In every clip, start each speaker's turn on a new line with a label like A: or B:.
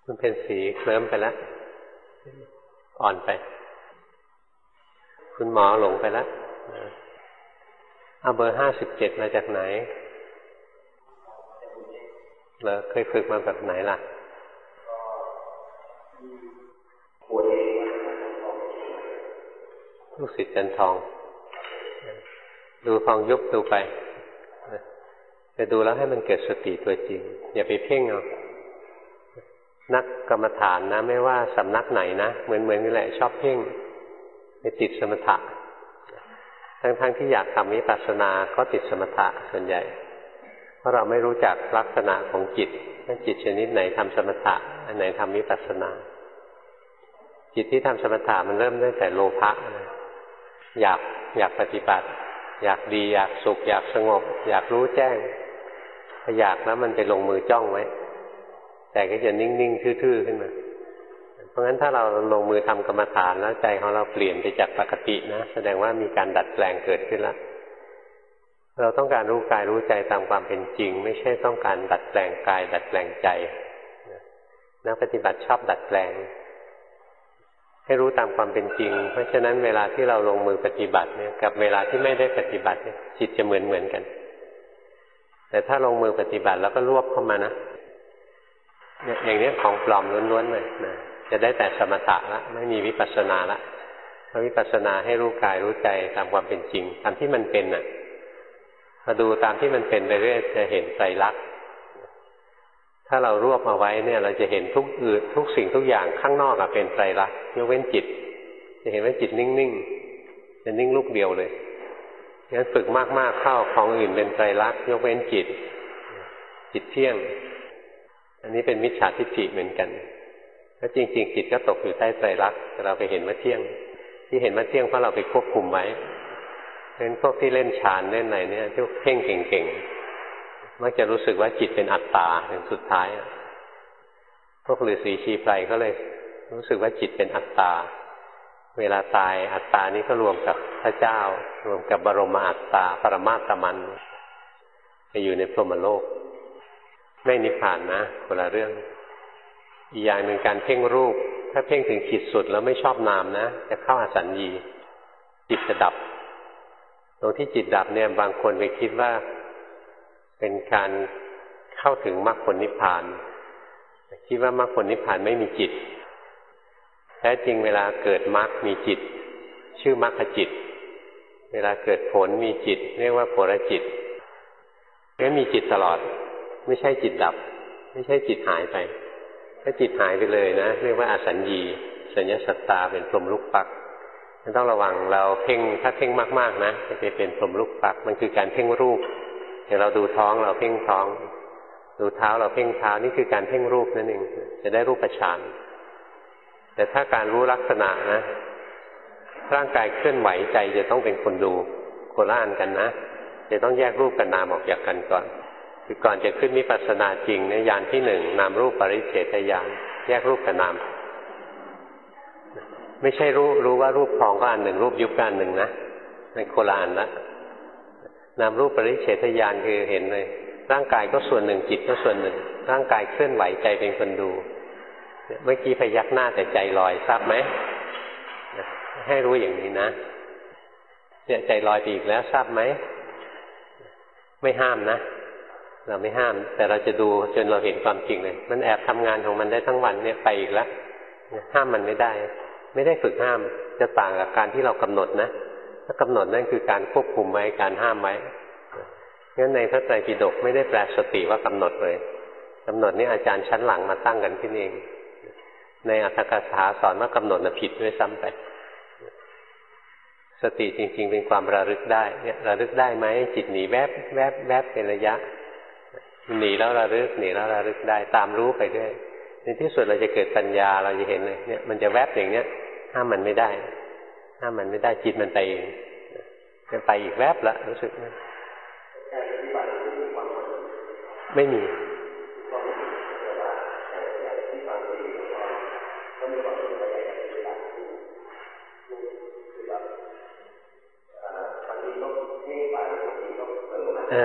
A: คุณเพ็ญศรีเคลิ้มไปแล้วอ่อนไปคุณหมอหลงไปแล้วเอาเบอร์57มาจากไหนเหรอเคยฝึกมาแบบไหนล่ะลูกศิษย์จันทองดูฟองยุบดูไปแต่ดูแล้วให้มันเกิดสติตัวจริงอย่าไปเพ่งเอานักกรรมฐานนะไม่ว่าสำนักไหนนะเหมือนนี่แหละชอบเพ่งไปติดสมถะทั้งที่อยากทำวิปัสสนาก็ติดสมถะส่วนใหญ่เพราะเราไม่รู้จักลักษณะของจิตว่าจิตชนิดไหนทำสมถะอันไหนทำวิปัสสนาจิตที่ทำสมถะมันเริ่มตั้งแต่โลภะอยากปฏิบัติอยากดีอยากสุขอยากสงบอยากรู้แจ้งพออยากแล้วมันไปลงมือจ้องไว้แต่ก็จะนิ่งๆทื่อๆขึ้นมาเพราะงั้นถ้าเราลงมือทำกรรมฐานแล้วใจของเราเปลี่ยนไปจากปกตินะแสดงว่ามีการดัดแปลงเกิดขึ้นแล้วเราต้องการรู้กายรู้ใจตามความเป็นจริงไม่ใช่ต้องการดัดแปลงกายดัดแปลงใจนักปฏิบัติชอบดัดแปลงให้รู้ตามความเป็นจริงเพราะฉะนั้นเวลาที่เราลงมือปฏิบัติเนี่ยกับเวลาที่ไม่ได้ปฏิบัติเนี่ยจิตจะเหมือนกันแต่ถ้าลงมือปฏิบัติแล้วก็รวบเข้ามานะเนี่ยอย่างนี้ของปลอมล้วนๆเลยนะจะได้แต่สมถะละไม่มีวิปัสสนาละเพราะวิปัสสนาให้รู้กายรู้ใจตามความเป็นจริงตามที่มันเป็นน่ะมาดูตามที่มันเป็นไปเรื่อยจะเห็นไตรลักษณ์ถ้าเรารวบเอาไว้เนี่ยเราจะเห็นทุกสิ่งทุกอย่างข้างนอกเป็นไตรลักษณ์ยกเว้นจิตจะเห็นว่าจิตนิ่งๆจะนิ่งลูกเดียวเลยงั้นฝึกมากๆเข้าของอื่นเป็นไตรลักษณ์ยกเว้นจิตเที่ยงอันนี้เป็นมิจฉาทิฏฐิเหมือนกันแล้วจริงๆจิตก็ตกอยู่ใต้ไตรลักษณ์แต่เราไปเห็นว่าเที่ยงที่เห็นว่าเที่ยงเพราะเราไปควบคุมไว้เพราะฉะนั้นพวกที่เล่นฌานเล่นอะไรเนี่ยที่เพ่งเก่งๆมักจะรู้สึกว่าจิตเป็นอัตตาถึงสุดท้ายพวกฤาษีชีไพรก็เลยรู้สึกว่าจิตเป็นอัตตาเวลาตายอัตตานี้ก็รวมกับพระเจ้ารวมกับบรมอัตตาปรมาตมันไปอยู่ในพรหมโลกไม่นิพพานนะคนละเรื่องอีกอย่างหนึ่งการเพ่งรูปถ้าเพ่งถึงขีดสุดแล้วไม่ชอบนามนะจะเข้าอสัญญีจิตจะดับตรงที่จิตดับเนี่ยบางคนไปคิดว่าเป็นการเข้าถึงมรรคผลนิพพานคิดว่ามรรคผลนิพพานไม่มีจิตแท้จริงเวลาเกิดมรรคมีจิตชื่อมรรคจิตเวลาเกิดผลมีจิตเรียกว่าผลจิตงั้นมีจิตตลอดไม่ใช่จิตดับไม่ใช่จิตหายไปถ้าจิตหายไปเลยนะเรียกว่าอสัญญีสัญญสัตตาเป็นพรหมลูกปักต้องระวังเราเพ่งถ้าเพ่งมากๆนะจะเป็นพรหมลูกปักมันคือการเพ่งรูปอย่างเราดูท้องเราเพ่งท้องดูเท้าเราเพ่งเท้านี่คือการเพ่งรูปนั่นเองจะได้รูปฌานแต่ถ้าการรู้ลักษณะนะร่างกายเคลื่อนไหวใจจะต้องเป็นคนดูโคละอันกันนะจะต้องแยกรูปกับนามออกจากกันก่อนคือก่อนจะขึ้นวิปัสสนาจริงเนี่ยญาณที่หนึ่งนามรูปปริเฉทญาณแยกรูปกับนามไม่ใช่รู้ว่ารูปพองก็อันหนึ่งรูปยุบก็อันหนึ่งนะเป็นโคละอันละนามรูปปริเฉทญาณคือเห็นเลยร่างกายก็ส่วนหนึ่งจิตก็ส่วนหนึ่งร่างกายเคลื่อนไหวใจเป็นคนดูเมื่อกี้พยักหน้าแต่ใจลอยทราบไหมให้รู้อย่างนี้นะเนี่ยใจลอยไปอีกแล้วทราบไหมไม่ห้ามนะเราไม่ห้ามแต่เราจะดูจนเราเห็นความจริงเลยมันแอบทำงานของมันได้ทั้งวันเนี่ยไปอีกแล้วห้ามมันไม่ได้ฝึกห้ามจะต่างกับการที่เรากำหนดนะถ้ากำหนดนั่นคือการควบคุมไว้การห้ามไว้งั้นในพระไตรปิฎกไม่ได้แปลสติว่ากำหนดเลยกำหนดนี่อาจารย์ชั้นหลังมาตั้งกันขึ้นเองในอัตถกถาสอนว่ากำหนดผิดด้วยซ้ำไปสติจริงๆเป็นความระลึกได้เนี่ยระลึกได้ไหมจิตหนีแวบแวบแวบเป็นระยะหนีแล้วระลึกหนีแล้วระลึกได้ตามรู้ไปด้วยในที่สุดเราจะเกิดปัญญาเราจะเห็นเลยเนี่ยมันจะแวบอย่างเนี้ยห้ามมันไม่ได้จิตมันไปเองจะไปอีกแวบละรู้สึกไม่มี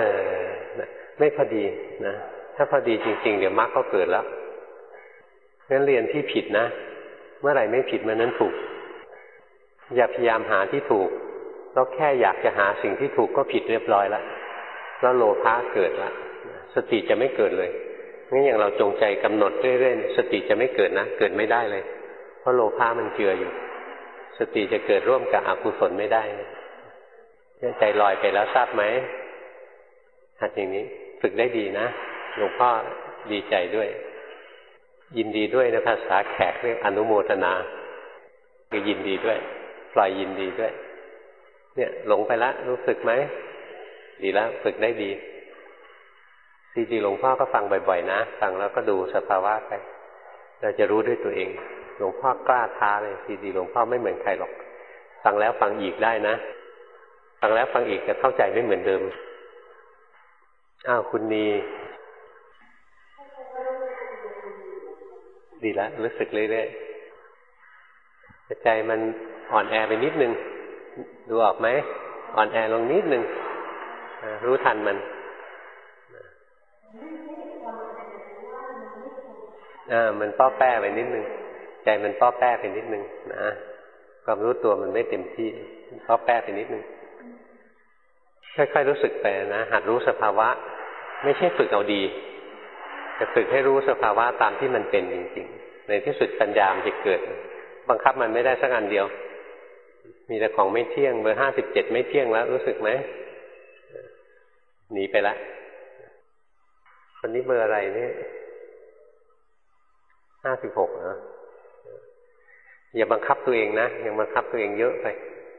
A: ไม่พอดีนะถ้าพอดีจริงๆเดี๋ยวมรรคก็เกิดแล้วงั้นเรียนที่ผิดนะเมื่อไหร่ไม่ผิดเมื่อนั้นถูกอย่าพยายามหาที่ถูกเราแค่อยากจะหาสิ่งที่ถูกก็ผิดเรียบร้อยแล้วแล้วโลภะเกิดแล้วสติจะไม่เกิดเลยงั้นอย่างเราจงใจกำหนดเรื่อยๆสติจะไม่เกิดนะเกิดไม่ได้เลยเพราะโลภะมันเจืออยู่สติจะเกิดร่วมกับอกุศลไม่ได้ใจลอยไปแล้วทราบไหมหัดอย่างนี้ฝึกได้ดีนะหลวงพ่อดีใจด้วยยินดีด้วยนะภาษาแขกเรียกอนุโมทนาคือยินดีด้วยปล่อยยินดีด้วยเนี่ยหลงไปแล้วรู้สึกไหมดีแล้วฝึกได้ดีซีดีหลวงพ่อก็ฟังบ่อยๆนะฟังแล้วก็ดูสภาวะไปเราจะรู้ด้วยตัวเองหลวงพ่อกล้าท้าเลยซีดีหลวงพ่อไม่เหมือนใครหรอกฟังแล้วฟังอีกได้นะฟังแล้วฟังอีกจะเข้าใจไม่เหมือนเดิมอ้าวคุณนีดีแล้วรู้สึกเรื่อยๆใจมันอ่อนแอไปนิดนึงดูออกไหมอ่อนแอลงนิดนึงรู้ทันมันมันป้อแป้ไปนิดนึงใจมันป้อแป้ไปนิดนึงนะความรู้ตัวมันไม่เต็มที่ป้อแป้ไปนิดนึงค่อยๆรู้สึกไปนะหัดรู้สภาวะไม่ใช่ฝึกเอาดีแต่ฝึกให้รู้สภาวะตามที่มันเป็นจริงๆในที่สุดปัญญามันจะเกิดบังคับมันไม่ได้สักอันเดียวมีแต่ของไม่เที่ยงเบอร์57ไม่เที่ยงแล้วรู้สึกไหมหนีไปละคนนี้เบอร์อะไรเนี่ย56นะอย่าบังคับตัวเองนะยังบังคับตัวเองเยอะไป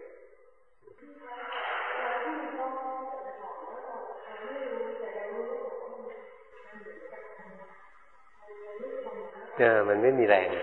A: มันไม่มีแรง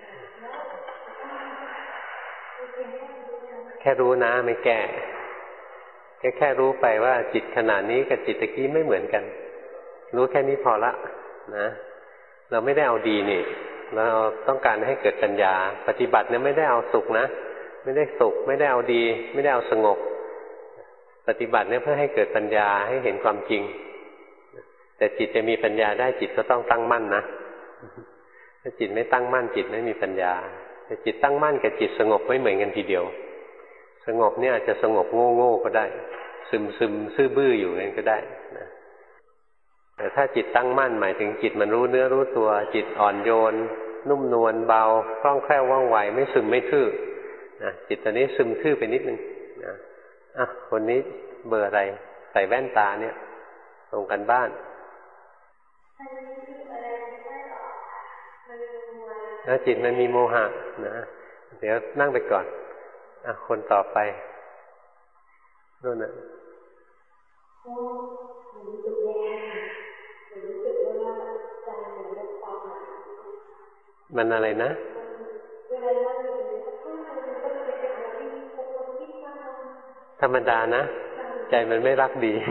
A: แค่รู้นะไม่แก้แค่รู้ไปว่าจิตขณะนี้กับจิตตะกี้ไม่เหมือนกันรู้แค่นี้พอละนะเราไม่ได้เอาดีนี่เราต้องการให้เกิดปัญญาปฏิบัติเนี่ยไม่ได้เอาสุขนะไม่ได้สุขไม่ได้เอาดีไม่ได้เอาสงบปฏิบัติเนี่ยเพื่อให้เกิดปัญญาให้เห็นความจริงแต่จิตจะมีปัญญาได้จิตก็ต้องตั้งมั่นนะถ้าจิตไม่ตั้งมั่นจิตไม่มีปัญญาแต่จิตตั้งมั่นกับจิตสงบไม่เหมือนกันทีเดียวสงบเนี่ยอาจจะสงบโง่ๆก็ได้ซึมซื่อบื้ออยู่นั่นก็ได้นะแต่ถ้าจิตตั้งมั่นหมายถึงจิตมันรู้เนื้อรู้ตัวจิตอ่อนโยนนุ่มนวลเบาคล่องแคล่วว่องไวไม่ซึมไม่ทื่อนะจิตตอนนี้ซึมทื่อไปนิดนึงนะคนนี้เบอร์อะไรใส่แว่นตาเนี่ยตรงกันบ้านแล้วจิตมันมีโมหะนะเดี๋ยวนั่งไปก่อนคนต่อไปนู่นน่ะมันอะไรนะธรรมดานะใจมันไม่รักดี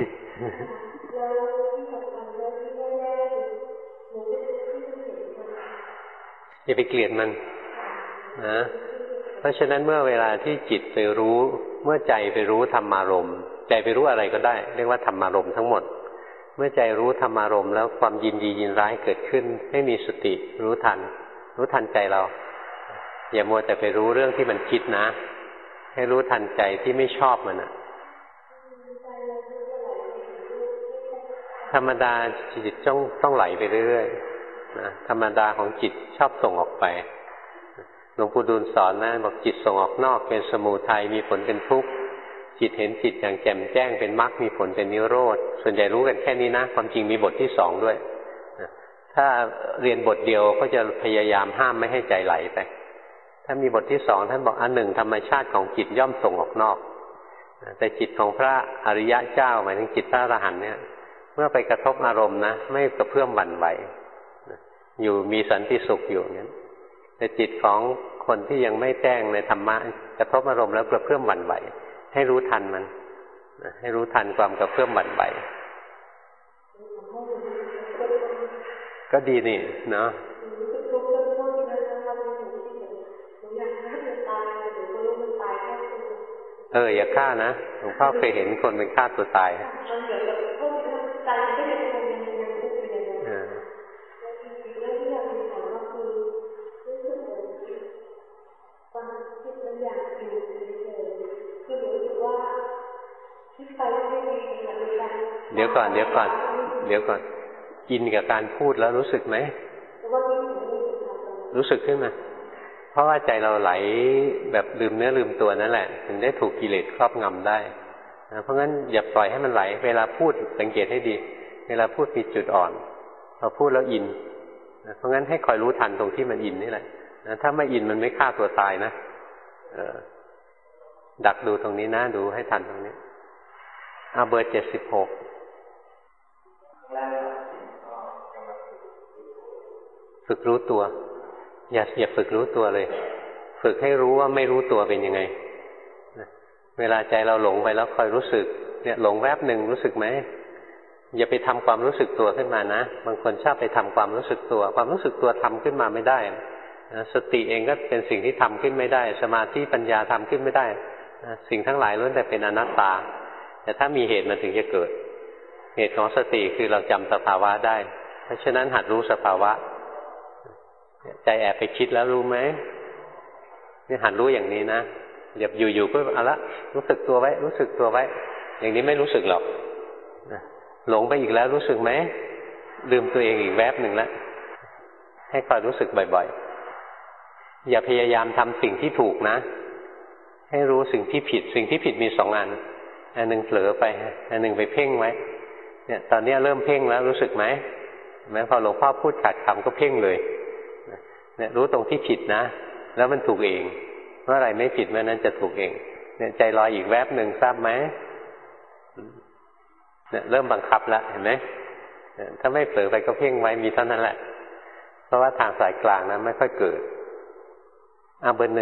A: อย่าไปเกลียดมันนะเพราะฉะนั้นเมื่อเวลาที่จิตไปรู้เมื่อใจไปรู้ธรรมารมณ์ใจไปรู้อะไรก็ได้เรียกว่าธรรมารมณ์ทั้งหมดเมื่อใจรู้ธรรมารมณ์แล้วความยินดียินร้ายเกิดขึ้นให้มีสติรู้ทันใจเราอย่ามัวแต่ไปรู้เรื่องที่มันคิดนะให้รู้ทันใจที่ไม่ชอบมันนะธรรมดาจิตต้องไหลไปเรื่อยๆนะธรรมดาของจิตชอบส่งออกไปหลวงปู่ดูลสอนนะบอกจิตส่งออกนอกเป็นสมุทัยมีผลเป็นทุกข์จิตเห็นจิตอย่างแจ่มแจ้งเป็นมรรคมีผลเป็นนิโรธส่วนใหญ่รู้กันแค่นี้นะความจริงมีบทที่2ด้วยถ้าเรียนบทเดียวก็จะพยายามห้ามไม่ให้ใจไหลไปถ้ามีบทที่2ท่านบอกอันหนึ่งธรรมชาติของจิตย่อมส่งออกนอกแต่จิตของพระอริยะเจ้าหมายถึงจิตพระอรหันต์เนี่ยเมื่อไปกระทบอารมณ์นะไม่กระเพื่อมหวั่นไหวอยู่มีสันติสุขอยู่อย่างนั้นแต่จิตของคนที่ยังไม่แจ้งในธรรมะกระทบอารมณ์แล้วกระเพื่อมหวั่นไหวให้รู้ทันมันให้รู้ทันความกระเพื่อมหวั่นไหวก็ดีนี่เนาะอย่าฆ่านะหลวงพ่อเคยเห็นคนเป็นฆ่าตัวตายยวก่อนอินกับการพูดแล้วรู้สึกไหมรู้สึกขึ้นมาเพราะว่าใจเราไหลแบบลืมเนื้อลืมตัวนั่นแหละถึงได้ถูกกิเลสครอบงำได้นะเพราะงั้นอย่าปล่อยให้มันไหลเวลาพูดสังเกตให้ดีเวลาพูดมีจุดอ่อนพอพูดแล้วอินนะเพราะงั้นให้คอยรู้ทันตรงที่มันอินนี่แหละนะถ้าไม่อินมันไม่ฆ่าตัวตายนะดักดูตรงนี้นะดูให้ทันตรงนี้เบอร์76ฝึกรู้ตัวอย่าฝึกรู้ตัวเลยฝึกให้รู้ว่าไม่รู้ตัวเป็นยังไงเวลาใจเราหลงไปแล้วคอยรู้สึกเนี่ยหลงแวบหนึ่งรู้สึกไหมอย่าไปทำความรู้สึกตัวขึ้นมานะบางคนชอบไปทำความรู้สึกตัวความรู้สึกตัวทำขึ้นมาไม่ได้สติเองก็เป็นสิ่งที่ทำขึ้นไม่ได้สมาธิปัญญาทำขึ้นไม่ได้สิ่งทั้งหลายล้วนแต่เป็นอนัตตาแต่ถ้ามีเหตุมันถึงจะเกิดเหตุของสติคือเราจำสภาวะได้เพราะฉะนั้นหัดรู้สภาวะใจแอบไปคิดแล้วรู้ไหมนี่หัดรู้อย่างนี้นะอย่าอยู่ๆก็เอาละรู้สึกตัวไว้รู้สึกตัวไว้อย่างนี้ไม่รู้สึกหรอกหลงไปอีกแล้วรู้สึกไหมลืมตัวเองอีกแวบหนึ่งแล้วให้คอยรู้สึกบ่อยๆอย่าพยายามทำสิ่งที่ถูกนะให้รู้สิ่งที่ผิดสิ่งที่ผิดมี2 อันหนึ่งเผลอไปอันหนึ่งไปเพ่งไว้เนี่ยตอนนี้เริ่มเพ่งแล้วรู้สึกไหมแม้พอหลวงพ่อพูดขัดคำก็เพ่งเลยเนี่ยรู้ตรงที่ผิดนะแล้วมันถูกเองเมื่อไรไม่ผิดเมื่อนั้นจะถูกเองเนี่ยใจลอยอีกแวบหนึ่งทราบไหมเนี่ยเริ่มบังคับแล้วเห็นไหมถ้าไม่เผลอไปก็เพ่งไว้มีเท่านั้นแหละเพราะว่าทางสายกลางนั้นไม่ค่อยเกิดเบอร์ 1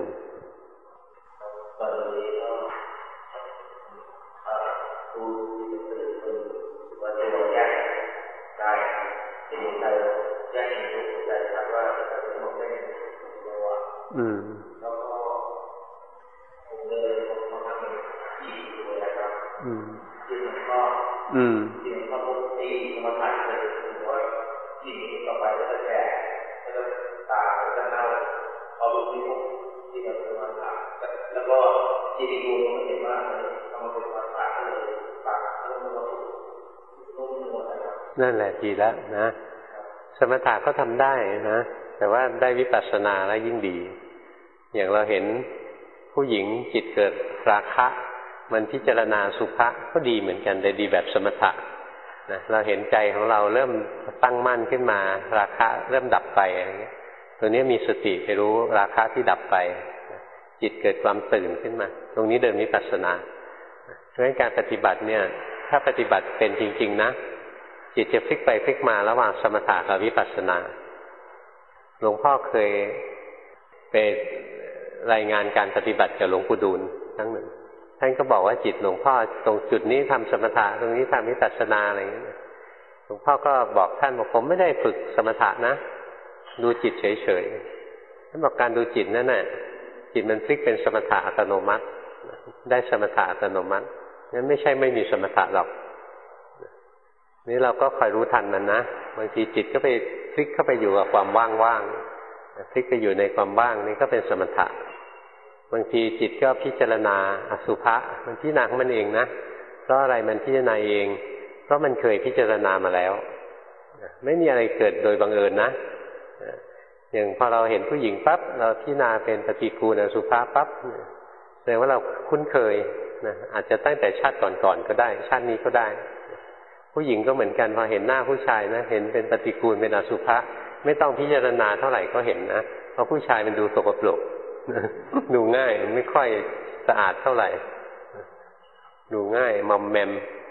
A: นั่นแหละดีแล้วนะสมถะก็ทำได้นะแต่ว่าได้วิปัสสนาแล้วยิ่งดีอย่างเราเห็นผู้หญิงจิตเกิดราคะมันพิจารณาสุภะก็ดีเหมือนกันแต่ดีแบบสมถะนะเราเห็นใจของเราเริ่มตั้งมั่นขึ้นมาราคะเริ่มดับไปอะไรเงี้ยตัวนี้มีสติไปรู้ราคะที่ดับไปจิตเกิดความตื่นขึ้นมาตรงนี้เดินวิปัสสนาเพราะฉะนั้นการปฏิบัติเนี่ยถ้าปฏิบัติเป็นจริงๆนะจิตจะพลิกไปพลิกมาระหว่างสมถะกับวิปัสสนาหลวงพ่อเคยไปรายงานการปฏิบัติกับหลวงปู่ดูลครั้งหนึ่งท่านก็บอกว่าจิตหลวงพ่อตรงจุดนี้ทำสมถะตรงนี้ทำวิปัสสนาอะไรอย่างนี้หลวงพ่อก็บอกท่านบอกผมไม่ได้ฝึกสมถะนะดูจิตเฉยๆท่านบอกการดูจิตนั่นน่ะจิตมันพลิกเป็นสมถะอัตโนมัติได้สมถะอัตโนมัตินั้นไม่ใช่ไม่มีสมถะหรอกนี่เราก็คอยรู้ทันมันนะบางทีจิตก็ไปพลิกเข้าไปอยู่กับความว่างๆพลิกไปอยู่ในความว่างนี่ก็เป็นสมถะบางทีจิตก็พิจารณาอสุภะมันพิจารณาของมันเองนะเพราะอะไรมันพิจารณาเองเพราะมันเคยพิจารณามาแล้วไม่มีอะไรเกิดโดยบังเอิญนะอย่างพอเราเห็นผู้หญิงปั๊บเราพิจารณาเป็นปฏิกูลอสุภะปั๊บแสดงว่าเราคุ้นเคยนะอาจจะตั้งแต่ชาติก่อนๆก็ได้ชาตินี้ก็ได้ผู้หญิงก็เหมือนกันพอเห็นหน้าผู้ชายนะเห็นเป็นปฏิกูลเป็นอสุภะไม่ต้องพิจารณาเท่าไหร่ก็เห็นนะเพราะผู้ชายมันดูสกปรกดูง่ายไม่ค่อยสะอาดเท่าไหร่ดูง่ายมอมแมม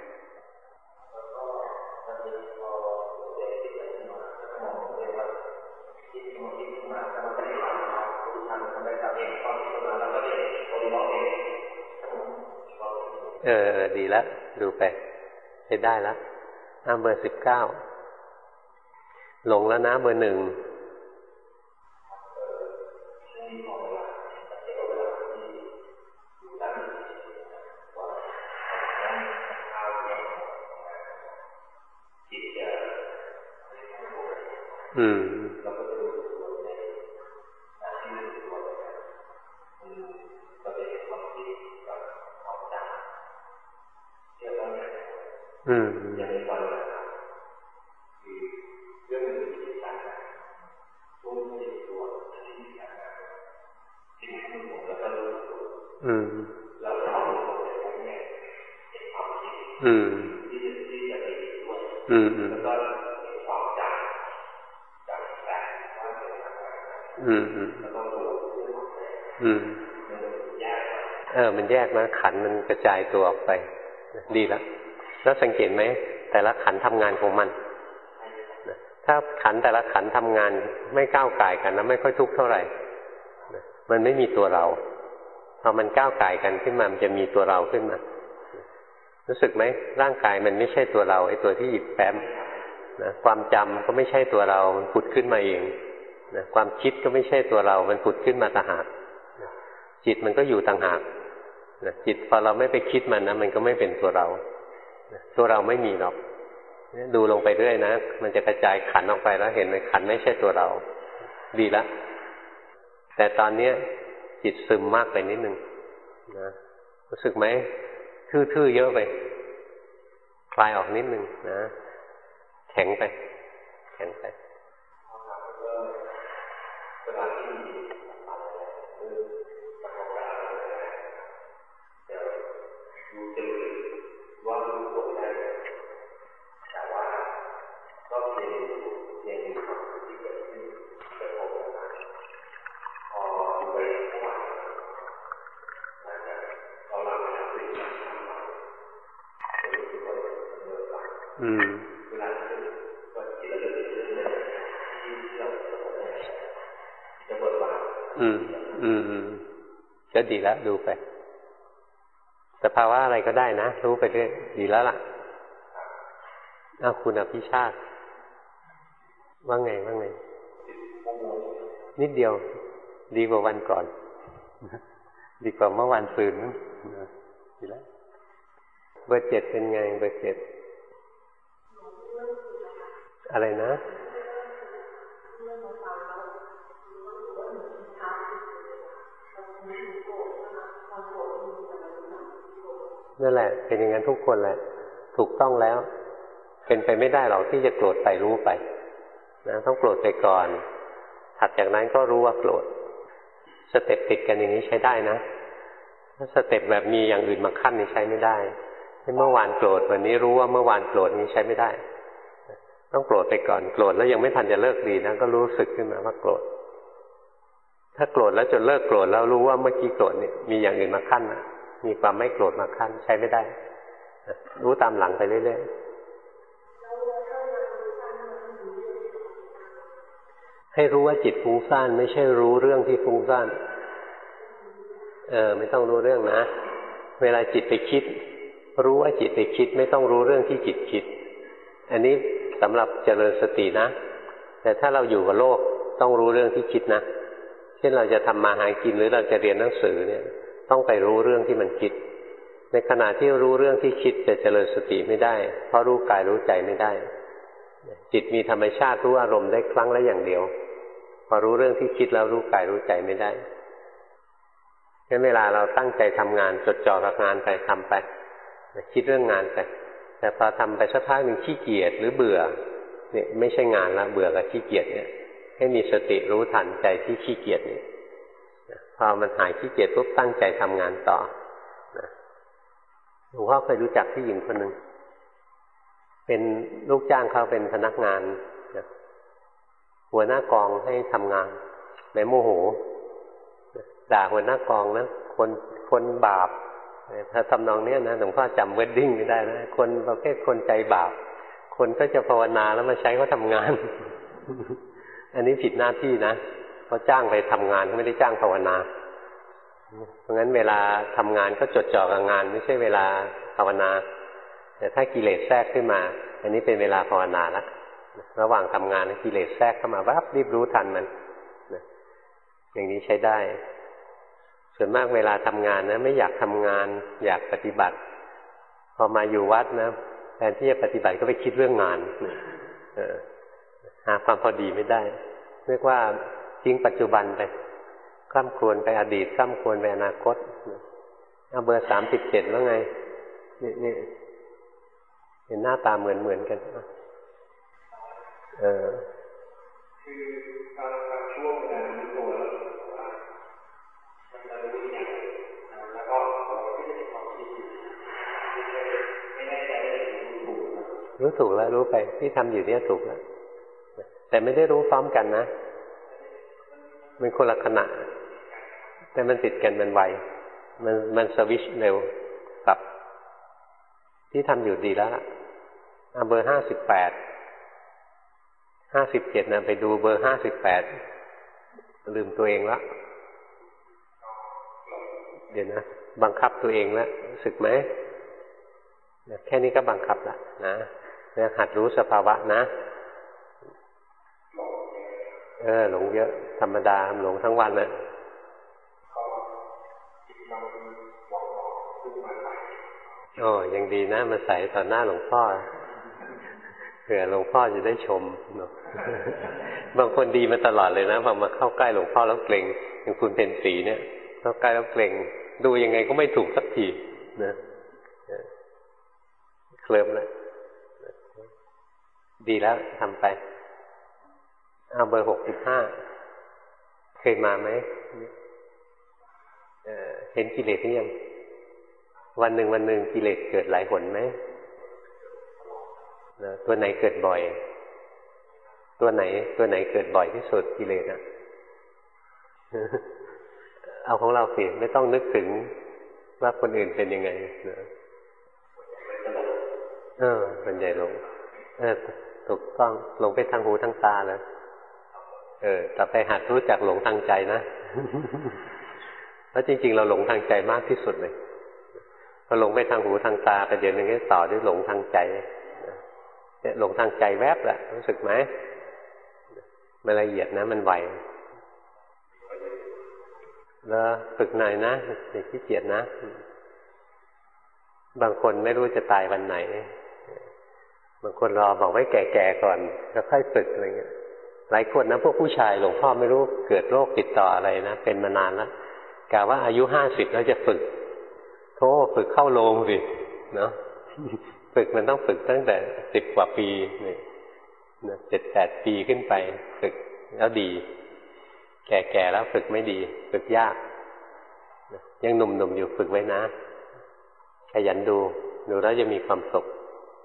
A: ดีแล้วดูไปใช้ได้แล้วเบอร์19หลงแล้วนะเบอร์ 1 อืม
B: อย่างในตอนนั้นคือเรื่องมันเป็นชั้นตัวไม่ใช่ตัวที่มีการที่มีผมแล้วก็รู้ตัวแล้วเราเนี่ยผมเนี่ยเป็นความคิดที่จะไปด้วยแล้วก็ความจำแต่ว่าเป็นแล้วก็ตัว
A: มันแยกนะขันมันกระจายตัวออกไปดีแล้วแล้วสังเกตไหมแต่ละขันทำงานของมันถ้าขันแต่ละขันทำงานไม่ก้าวก่ายกันนะไม่ค่อยทุกข์เท่าไหร่มันไม่มีตัวเราพอมันก้าวก่ายกันขึ้นมามันจะมีตัวเราขึ้นมารู้สึกไหมร่างกายมันไม่ใช่ตัวเราไอ้ตัวที่หยิบแฟ้มนะความจำก็ไม่ใช่ตัวเรามันผุดขึ้นมาเองนะความคิดก็ไม่ใช่ตัวเรามันผุดขึ้นมาต่างหากจิตมันก็อยู่ต่างหากนะจิตพอเราไม่ไปคิดมันนะมันก็ไม่เป็นตัวเราตัวเราไม่มีหรอกดูลงไปเรื่อยนะมันจะกระจายขันออกไปแล้วเห็นเลยขันไม่ใช่ตัวเราดีแล้วแต่ตอนนี้จิตซึมมากไปนิดนึงนะรู้สึกไหมทื่อๆเยอะไปคลายออกนิดนึงนะแข็งไปก็ดีแล้วดูไปสภาวะอะไรก็ได้นะรู้ไปเรื่อยดีแล้วล่ะคุณอภิชาติว่าไงนิดเดียวดีกว่าวันก่อนดีกว่าเมื่อวานตื่นดีแล้วเบอร์ 7เป็นไงเบอร์ 7อะไรนะนั่นแหละเป็นอย่างนั้นทุกคนแหละถูกต้องแล้วเป็นไปไม่ได้หรอกที่จะโกรธไปรู้ไปนะต้องโกรธไปก่อนถัดจากนั้นก็รู้ว่าโกรธสเต็ปติดกันอย่างนี้ใช้ได้นะถ้าสเต็ปแบบมีอย่างอื่นมาขั้นนี่ใช้ไม่ได้เมื่อวานโกรธวันนี้รู้ว่าเมื่อวานโกรธนี้ใช้ไม่ได้ต้องโกรธไปก่อนโกรธแล้วยังไม่ทันจะเลิกดีนะก็รู้สึกขึ้นมาว่าโกรธถ้าโกรธแล้วจนเลิกโกรธแล้วรู้ว่าเมื่อกี้โกรธเนี่ยมีอย่างอื่นมาขั้นนะมีความไม่โกรธมาขั้นใช้ไม่ได้รู้ตามหลังไปเรื่อยๆให้รู้ว่าจิตฟุ้งซ่านไม่ใช่รู้เรื่องที่ฟุ้งซ่านไม่ต้องรู้เรื่องนะเวลาจิตไปคิดรู้ว่าจิตไปคิดไม่ต้องรู้เรื่องที่จิตคิดอันนี้สำหรับเจริญสตินะแต่ถ้าเราอยู่กับโลกต้องรู้เรื่องที่คิดนะเช่นเราจะทำมาหากินหรือเราจะเรียนหนังสือเนี่ยต้องไปรู้เรื่องที่มันคิดในขณะที่รู้เรื่องที่คิดจะเจริญสติไม่ได้เพราะรู้กายรู้ใจไม่ได้จิตมีธรรมชาติรู้อารมณ์ได้ครั้งละอย่างเดียวพอรู้เรื่องที่คิดแล้วรู้กายรู้ใจไม่ได้งั้นเวลาเราตั้งใจทำงานจดจ่อกับงานไปทำไปคิดเรื่องงานไปแต่พอทำไปสักพักหนึ่งขี้เกียจหรือเบื่อเนี่ยไม่ใช่งานละเบื่อกับขี้เกียจเนี่ยให้มีสติรู้ทันใจที่ขี้เกียจเนี่ยพอมันหายขี้เกียจปุ๊บตั้งใจทำงานต่อหลวงพ่อเคยรู้จักผู้หญิงคนหนึ่งเป็นลูกจ้างเขาเป็นพนักงานหัวหน้ากองให้ทำงานในโมโหด่าหัวหน้ากองนะคนบาปถ้าทำนองเนี้ยนะหลวงพ่อจำเวดดิ้งไม่ได้นะคนประเภทคนใจบาปคนก็จะภาวนาแล้วมาใช้เขาทำงาน อันนี้ผิดหน้าที่นะเขาจ้างไปทำงานเขาไม่ได้จ้างภาวนาเพราะงั้นเวลาทำงานก็จดจ่อกับงานไม่ใช่เวลาภาวนาแต่ถ้ากิเลสแทรกขึ้นมาอันนี้เป็นเวลาภาวนาละระหว่างทำงานกิเลสแทรกเข้ามาวับรีบรู้ทันมันอย่างนี้ใช้ได้ส่วนมากเวลาทำงานนะไม่อยากทำงานอยากปฏิบัติพอมาอยู่วัดนะแทนที่จะปฏิบัติก็ไปคิดเรื่องงานหาความพอดีไม่ได้เรียกว่าทิ้งปัจจุบันไปคล่ำครวญไปอดีตคล่ำครวญไปอนาคตเอาเบอร์ 37แล้วไงนี่เห็นหน้าตาเหมือนกัน
B: คือบางช่วงเวลารู้ตัวแล้วว่ามันจะรู้อย่างแล้วก็ไม่ได้ความคิดไม่แน่ใจว่ารู้ถูก
A: แล้วรู้ไปที่ทำอยู่เนี่ยถูกแล้วแต่ไม่ได้รู้พร้อมกันนะมันคนละขณะแต่มันติดกันมันไวมันสวิชเร็วปรับที่ทำอยู่ดีแล้วเบอร์57นะไปดูเบอร์58ลืมตัวเองละเดี๋ยวนะบังคับตัวเองแล้วรู้สึกไหมแค่นี้ก็บังคับละนะเนี่ยหัดรู้สภาวะนะหลงเยอะธรรมดาหลงทั้งวันน่ะยังดีนะมาใส่ต่อหน้าหลวงพ่อเผื่อหลวงพ่อจะได้ชมบางคนดีมาตลอดเลยนะพอมาเข้าใกล้หลวงพ่อแล้วเกรงอย่างคุณเป็นสีเนี่ยเข้าใกล้แล้วเกรงดูยังไงก็ไม่ถูกสักทีนะเคลิ้มแล้วดีแล้วทำไปเอาเบอร์65เคยมาไหมเห็นกิเลสหรือยังวันหนึ่งกิเลสเกิดหลายหนไหมตัวไหนเกิดบ่อยตัวไหนเกิดบ่อยที่สุดกิเลสเอาของเราสิไม่ต้องนึกถึงว่าคนอื่นเป็นยังไงส่วนใหญ่ลงถูกต้องลงไปทางหูทางตาเลยต่อไปหัดรู้จักหลงทางใจนะแล้วจริงๆเราหลงทางใจมากที่สุดเลยพอหลงไปทางหูทางตาแต่เดี๋ยวนึงก็ต่อด้วยหลงทางใจเนี่ยหลงทางใจแวบแหละรู้สึกไหมมันละเอียดนะมันไวแล้วฝึกหน่อยนะอย่าขี้เกียจนะบางคนไม่รู้จะตายวันไหนบางคนรอบอกไว้แก่ๆก่อนแล้วค่อยฝึกอะไรเงี้ยหลายคนนะพวกผู้ชายหลวงพ่อไม่รู้เกิดโรคติดต่ออะไรนะเป็นมานานแล้วกะว่าอายุ50แล้วจะฝึกฝึกเข้าโรงสิเนาะฝึกมันต้องฝึกตั้งแต่10 กว่าปีเนี่ย7-8 ปีขึ้นไปฝึกแล้วดีแก่ๆแล้วฝึกไม่ดีฝึกยากยังหนุ่มๆอยู่ฝึกไว้นะขยันดูแล้วจะมีความสุข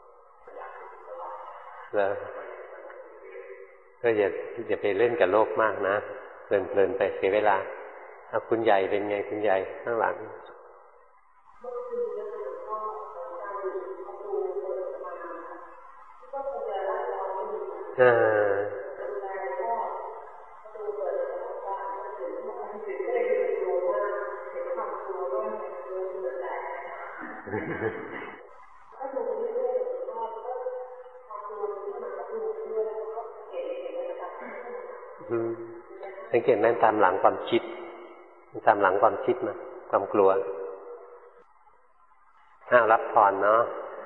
A: แล้วก็อย่าไปเล่นกับโลกมากนะเพลินไปเสียเวลาเอาคุณใหญ่เป็นไงคุณใหญ่ข้างหลังสังเกตไหมตามหลังความคิดตามหลังความคิดมาความกลัวรับพรเนาะ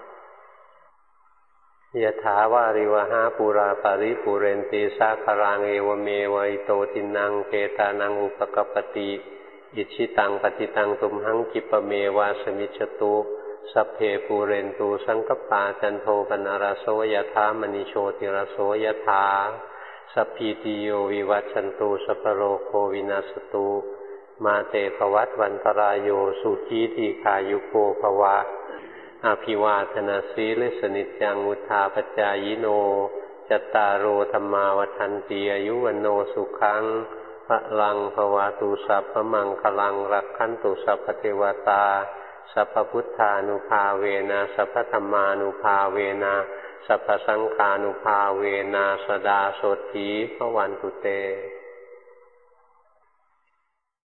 A: ยะถาวาริวหาปุราปาริปุเรนติสาคารังเอวเมวัยโตทินังเกตานังอุปกัปปติอิชิตังปฏิตังตุมหังกิปเมวาสมิจฉตุสัพเพปูเรนตูสังกปาจันโทปนารโสยถามณิโชติรโสยถาสัพพิติโยวิวัชชันตุสัพพโรโควินาศตุมาเตภวัตวันตรายโยสุขีทีขายุโกภวะอภิวาทนาสีลิสนิจังอุทาปจายโนจัตตารโอธรรมาวัฏันติอายุวันโนสุขังพลังภวตุสัพพมังคลังรักขันตุสัพพเทวตาสัพพพุทธานุภาเวนะสัพพธัมมานุภาเวนะสัพพสังฆานุภาเวนะสดาโสถีพระวันตุเต